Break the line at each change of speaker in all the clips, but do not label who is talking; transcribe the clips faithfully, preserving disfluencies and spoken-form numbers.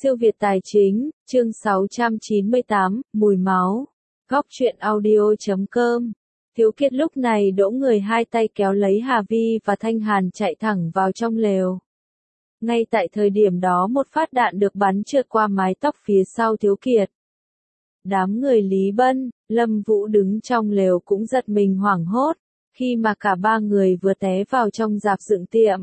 Siêu Việt Tài Chính, chương sáu trăm chín mươi tám, Mùi Máu. Góc truyện audio chấm com. Thiếu Kiệt lúc này đỗ người hai tay kéo lấy Hà Vi và Thanh Hàn chạy thẳng vào trong lều. Ngay tại thời điểm đó một phát đạn được bắn trượt qua mái tóc phía sau Thiếu Kiệt. Đám người Lý Bân, Lâm Vũ đứng trong lều cũng giật mình hoảng hốt, khi mà cả ba người vừa té vào trong rạp dựng tiệm.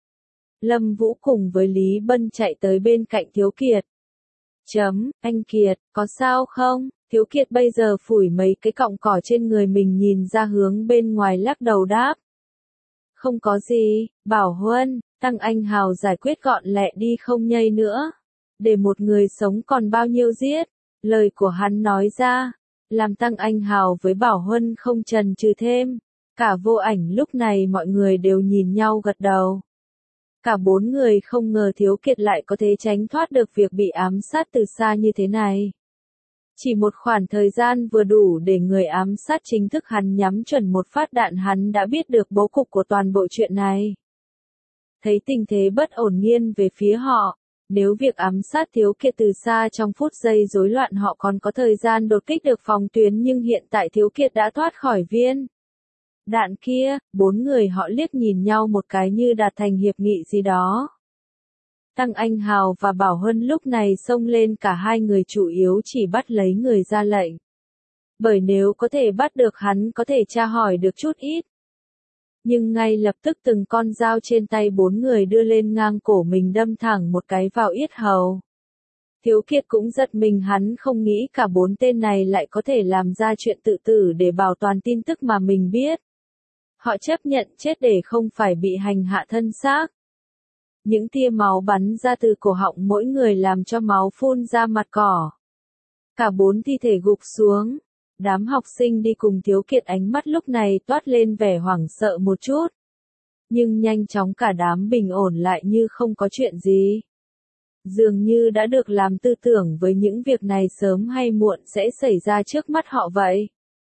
Lâm Vũ cùng với Lý Bân chạy tới bên cạnh Thiếu Kiệt. Chấm, anh Kiệt, có sao không? Thiếu Kiệt bây giờ phủi mấy cái cọng cỏ trên người mình nhìn ra hướng bên ngoài lắc đầu đáp. Không có gì, Bảo Huân, Tăng Anh Hào giải quyết gọn lẹ đi không nhây nữa. Để một người sống còn bao nhiêu giết, lời của hắn nói ra, làm Tăng Anh Hào với Bảo Huân không chần chừ thêm. Cả Vô Ảnh lúc này mọi người đều nhìn nhau gật đầu. Cả bốn người không ngờ Thiếu Kiệt lại có thể tránh thoát được việc bị ám sát từ xa như thế này. Chỉ một khoảng thời gian vừa đủ để người ám sát chính thức hắn nhắm chuẩn một phát đạn hắn đã biết được bố cục của toàn bộ chuyện này. Thấy tình thế bất ổn nghiêng về phía họ, nếu việc ám sát Thiếu Kiệt từ xa trong phút giây rối loạn họ còn có thời gian đột kích được phòng tuyến nhưng hiện tại Thiếu Kiệt đã thoát khỏi viên đạn kia, bốn người họ liếc nhìn nhau một cái như đạt thành hiệp nghị gì đó. Tăng Anh Hào và Bảo Huân lúc này xông lên cả hai người chủ yếu chỉ bắt lấy người ra lệnh. Bởi nếu có thể bắt được hắn có thể tra hỏi được chút ít. Nhưng ngay lập tức từng con dao trên tay bốn người đưa lên ngang cổ mình đâm thẳng một cái vào yết hầu. Thiếu Kiệt cũng giật mình hắn không nghĩ cả bốn tên này lại có thể làm ra chuyện tự tử để bảo toàn tin tức mà mình biết. Họ chấp nhận chết để không phải bị hành hạ thân xác. Những tia máu bắn ra từ cổ họng mỗi người làm cho máu phun ra mặt cỏ. Cả bốn thi thể gục xuống. Đám học sinh đi cùng Thiếu Kiệt ánh mắt lúc này toát lên vẻ hoảng sợ một chút. Nhưng nhanh chóng cả đám bình ổn lại như không có chuyện gì. Dường như đã được làm tư tưởng với những việc này sớm hay muộn sẽ xảy ra trước mắt họ vậy.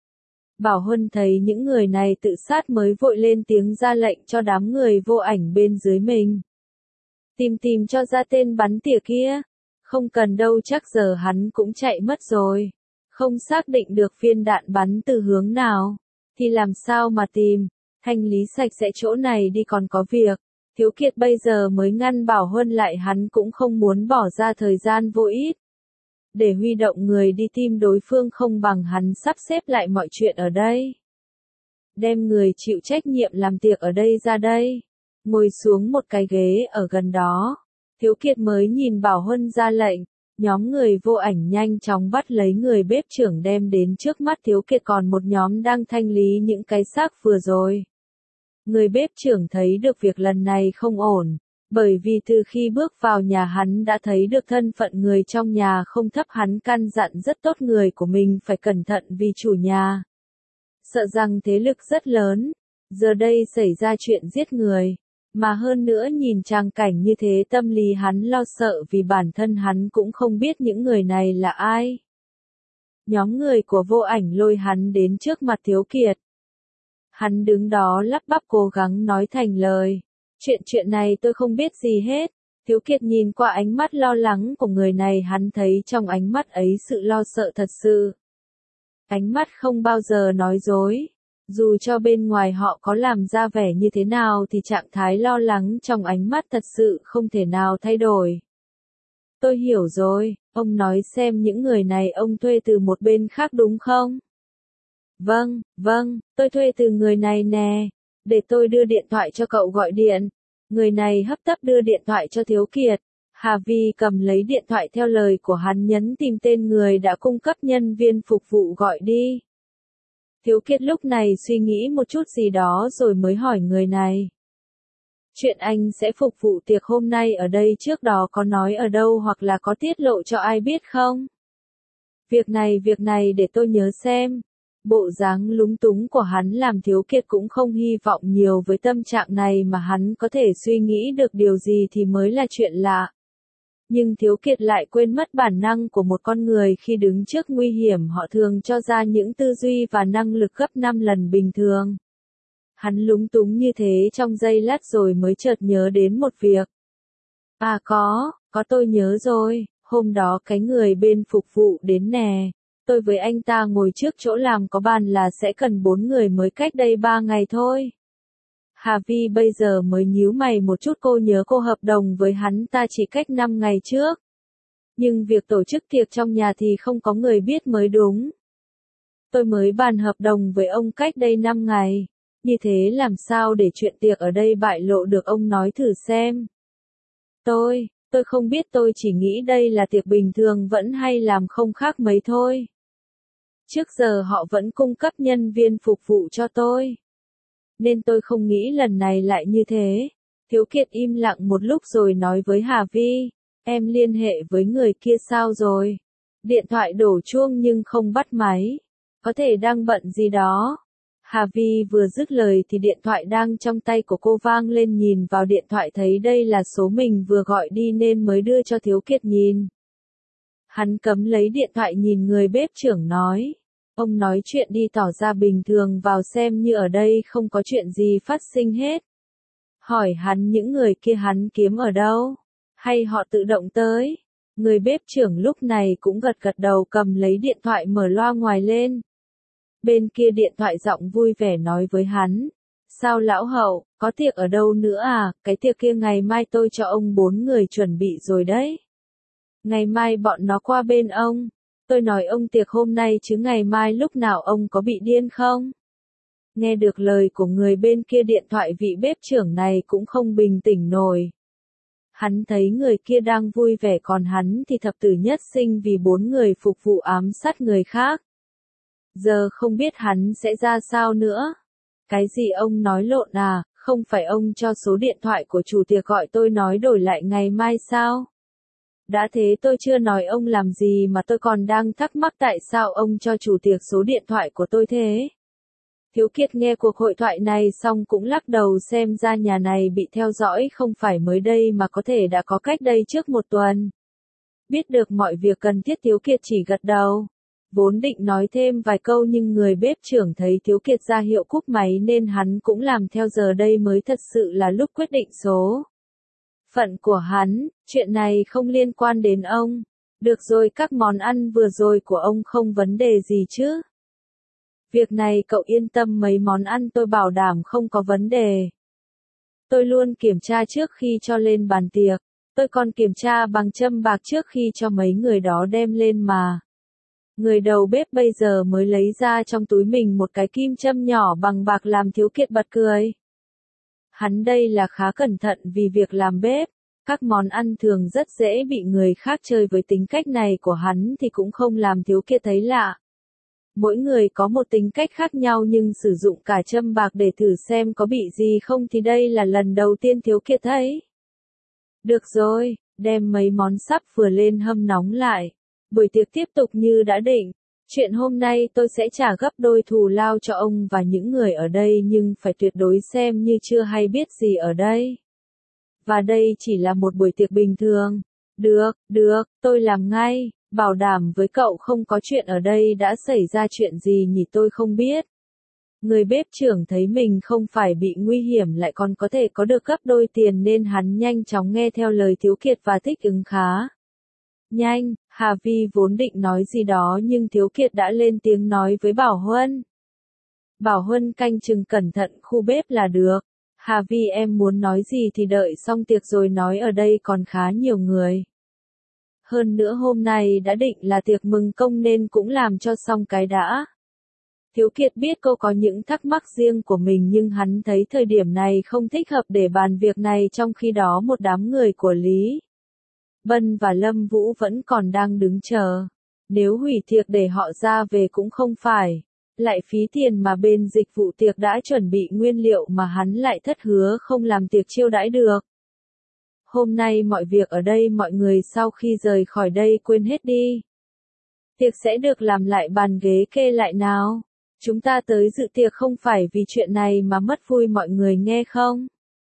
Bảo Huân thấy những người này tự sát mới vội lên tiếng ra lệnh cho đám người Vô Ảnh bên dưới mình. Tìm tìm cho ra tên bắn tỉa kia. Không cần đâu chắc giờ hắn cũng chạy mất rồi. Không xác định được viên đạn bắn từ hướng nào. Thì làm sao mà tìm. Thanh lý sạch sẽ chỗ này đi còn có việc. Thiếu Kiệt bây giờ mới ngăn Bảo Huân lại hắn cũng không muốn bỏ ra thời gian vô ích. Để huy động người đi tìm đối phương không bằng hắn sắp xếp lại mọi chuyện ở đây. Đem người chịu trách nhiệm làm tiệc ở đây ra đây. Ngồi xuống một cái ghế ở gần đó. Thiếu Kiệt mới nhìn Bảo Huân ra lệnh. Nhóm người Vô Ảnh nhanh chóng bắt lấy người bếp trưởng đem đến trước mắt Thiếu Kiệt còn một nhóm đang thanh lý những cái xác vừa rồi. Người bếp trưởng thấy được việc lần này không ổn. Bởi vì từ khi bước vào nhà hắn đã thấy được thân phận người trong nhà không thấp hắn căn dặn rất tốt người của mình phải cẩn thận vì chủ nhà. Sợ rằng thế lực rất lớn, giờ đây xảy ra chuyện giết người, mà hơn nữa nhìn trang cảnh như thế tâm lý hắn lo sợ vì bản thân hắn cũng không biết những người này là ai. Nhóm người của Vô Ảnh lôi hắn đến trước mặt Thiếu Kiệt. Hắn đứng đó lắp bắp cố gắng nói thành lời. Chuyện chuyện này tôi không biết gì hết. Thiếu Kiệt nhìn qua ánh mắt lo lắng của người này hắn thấy trong ánh mắt ấy sự lo sợ thật sự. Ánh mắt không bao giờ nói dối. Dù cho bên ngoài họ có làm ra vẻ như thế nào thì trạng thái lo lắng trong ánh mắt thật sự không thể nào thay đổi. Tôi hiểu rồi, ông nói xem những người này ông thuê từ một bên khác đúng không? Vâng, vâng, tôi thuê từ người này nè. Để tôi đưa điện thoại cho cậu gọi điện. Người này hấp tấp đưa điện thoại cho Thiếu Kiệt. Hà Vi cầm lấy điện thoại theo lời của hắn nhấn tìm tên người đã cung cấp nhân viên phục vụ gọi đi. Thiếu Kiệt lúc này suy nghĩ một chút gì đó rồi mới hỏi người này. Chuyện anh sẽ phục vụ tiệc hôm nay ở đây trước đó có nói ở đâu hoặc là có tiết lộ cho ai biết không? Việc này việc này để tôi nhớ xem. Bộ dáng lúng túng của hắn làm Thiếu Kiệt cũng không hy vọng nhiều với tâm trạng này mà hắn có thể suy nghĩ được điều gì thì mới là chuyện lạ. Nhưng Thiếu Kiệt lại quên mất bản năng của một con người khi đứng trước nguy hiểm họ thường cho ra những tư duy và năng lực gấp năm lần bình thường. Hắn lúng túng như thế trong giây lát rồi mới chợt nhớ đến một việc. À có, có tôi nhớ rồi, Hôm đó cái người bên phục vụ đến nè, tôi với anh ta ngồi trước chỗ làm có bàn là sẽ cần bốn người mới cách đây ba ngày thôi. Hà Vi bây giờ mới nhíu mày một chút, cô nhớ cô hợp đồng với hắn ta chỉ cách năm ngày trước. Nhưng việc tổ chức tiệc trong nhà thì không có người biết mới đúng. Tôi mới bàn hợp đồng với ông cách đây năm ngày. Như thế làm sao để chuyện tiệc ở đây bại lộ được, ông nói thử xem. Tôi, tôi không biết, tôi chỉ nghĩ đây là tiệc bình thường vẫn hay làm không khác mấy thôi. Trước giờ họ vẫn cung cấp nhân viên phục vụ cho tôi. Nên tôi không nghĩ lần này lại như thế. Thiếu Kiệt im lặng một lúc rồi nói với Hà Vi, em liên hệ với người kia sao rồi? Điện thoại đổ chuông nhưng không bắt máy. Có thể đang bận gì đó. Hà Vi vừa dứt lời thì điện thoại đang trong tay của cô vang lên, nhìn vào điện thoại thấy đây là số mình vừa gọi đi nên mới đưa cho Thiếu Kiệt nhìn. Hắn cấm lấy điện thoại nhìn người bếp trưởng nói. Ông nói chuyện đi, tỏ ra bình thường vào xem như ở đây không có chuyện gì phát sinh hết. Hỏi hắn những người kia hắn kiếm ở đâu? Hay họ tự động tới? Người bếp trưởng lúc này cũng gật gật đầu, cầm lấy điện thoại mở loa ngoài lên. Bên kia điện thoại giọng vui vẻ nói với hắn. Sao lão Hậu, có tiệc ở đâu nữa à? Cái tiệc kia ngày mai tôi cho ông bốn người chuẩn bị rồi đấy. Ngày mai bọn nó qua bên ông. Tôi nói ông tiệc hôm nay chứ ngày mai lúc nào, ông có bị điên không? Nghe được lời của người bên kia điện thoại, vị bếp trưởng này cũng không bình tĩnh nổi. Hắn thấy người kia đang vui vẻ còn hắn thì thập tử nhất sinh vì bốn người phục vụ ám sát người khác. Giờ không biết hắn sẽ ra sao nữa. Cái gì ông nói lộn à, không phải ông cho số điện thoại của chủ tiệc gọi tôi nói đổi lại ngày mai sao? Đã thế tôi chưa nói ông làm gì mà tôi còn đang thắc mắc tại sao ông cho chủ tiệc số điện thoại của tôi thế. Thiếu Kiệt nghe cuộc hội thoại này xong cũng lắc đầu, xem ra nhà này bị theo dõi không phải mới đây mà có thể đã có cách đây trước một tuần. Biết được mọi việc cần thiết, Thiếu Kiệt chỉ gật đầu. Vốn định nói thêm vài câu nhưng người bếp trưởng thấy Thiếu Kiệt ra hiệu cúp máy nên hắn cũng làm theo, giờ đây mới thật sự là lúc quyết định số phận của hắn, chuyện này không liên quan đến ông. Được rồi, các món ăn vừa rồi của ông không vấn đề gì chứ? Việc này cậu yên tâm, mấy món ăn tôi bảo đảm không có vấn đề. Tôi luôn kiểm tra trước khi cho lên bàn tiệc, tôi còn kiểm tra bằng châm bạc trước khi cho mấy người đó đem lên mà. Người đầu bếp bây giờ mới lấy ra trong túi mình một cái kim châm nhỏ bằng bạc làm Thiếu Kiệt bật cười. Hắn đây là khá cẩn thận vì việc làm bếp, các món ăn thường rất dễ bị người khác chơi, với tính cách này của hắn thì cũng không làm Thiếu Kiệt thấy lạ. Mỗi người có một tính cách khác nhau nhưng sử dụng cả châm bạc để thử xem có bị gì không thì đây là lần đầu tiên Thiếu Kiệt thấy. Được rồi, đem mấy món sắp vừa lên hâm nóng lại. Buổi tiệc tiếp tục như đã định. Chuyện hôm nay tôi sẽ trả gấp đôi thù lao cho ông và những người ở đây, nhưng phải tuyệt đối xem như chưa hay biết gì ở đây. Và đây chỉ là một buổi tiệc bình thường. Được, được, tôi làm ngay, bảo đảm với cậu không có chuyện ở đây đã xảy ra chuyện gì nhỉ, tôi không biết. Người bếp trưởng thấy mình không phải bị nguy hiểm lại còn có thể có được gấp đôi tiền nên hắn nhanh chóng nghe theo lời Thiếu Kiệt và thích ứng khá nhanh. Hà Vi vốn định nói gì đó nhưng Thiếu Kiệt đã lên tiếng nói với Bảo Huân. Bảo Huân canh chừng cẩn thận khu bếp là được. Hà Vi, em muốn nói gì thì đợi xong tiệc rồi nói, ở đây còn khá nhiều người. Hơn nữa hôm nay đã định là tiệc mừng công nên cũng làm cho xong cái đã. Thiếu Kiệt biết cô có những thắc mắc riêng của mình nhưng hắn thấy thời điểm này không thích hợp để bàn việc này, trong khi đó một đám người của Lý Bân và Lâm Vũ vẫn còn đang đứng chờ. Nếu hủy tiệc để họ ra về cũng không phải lại phí tiền, mà bên dịch vụ tiệc đã chuẩn bị nguyên liệu mà hắn lại thất hứa không làm tiệc chiêu đãi được. Hôm nay mọi việc ở đây mọi người sau khi rời khỏi đây quên hết đi. Tiệc sẽ được làm lại, bàn ghế kê lại nào. Chúng ta tới dự tiệc không phải vì chuyện này mà mất vui, mọi người nghe không?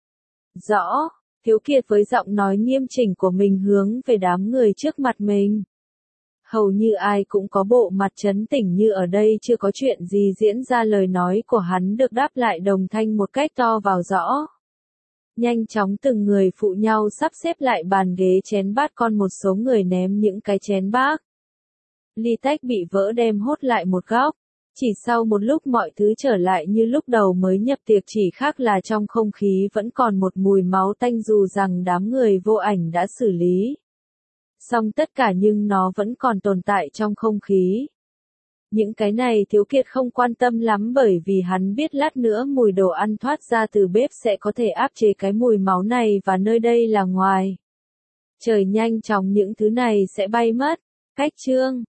Rõ. Thiếu Kiệt với giọng nói nghiêm chỉnh của mình hướng về đám người trước mặt mình. Hầu như ai cũng có bộ mặt trấn tĩnh như ở đây chưa có chuyện gì diễn ra, lời nói của hắn được đáp lại đồng thanh một cách to vào rõ. Nhanh chóng từng người phụ nhau sắp xếp lại bàn ghế chén bát, còn một số người ném những cái chén bát. Ly tách bị vỡ đem hốt lại một góc. Chỉ sau một lúc mọi thứ trở lại như lúc đầu mới nhập tiệc, chỉ khác là trong không khí vẫn còn một mùi máu tanh dù rằng đám người vô ảnh đã xử lý xong tất cả nhưng nó vẫn còn tồn tại trong không khí. Những cái này Thiếu Kiệt không quan tâm lắm bởi vì hắn biết lát nữa mùi đồ ăn thoát ra từ bếp sẽ có thể áp chế cái mùi máu này và nơi đây là ngoài trời, nhanh chóng những thứ này sẽ bay mất. Cách chương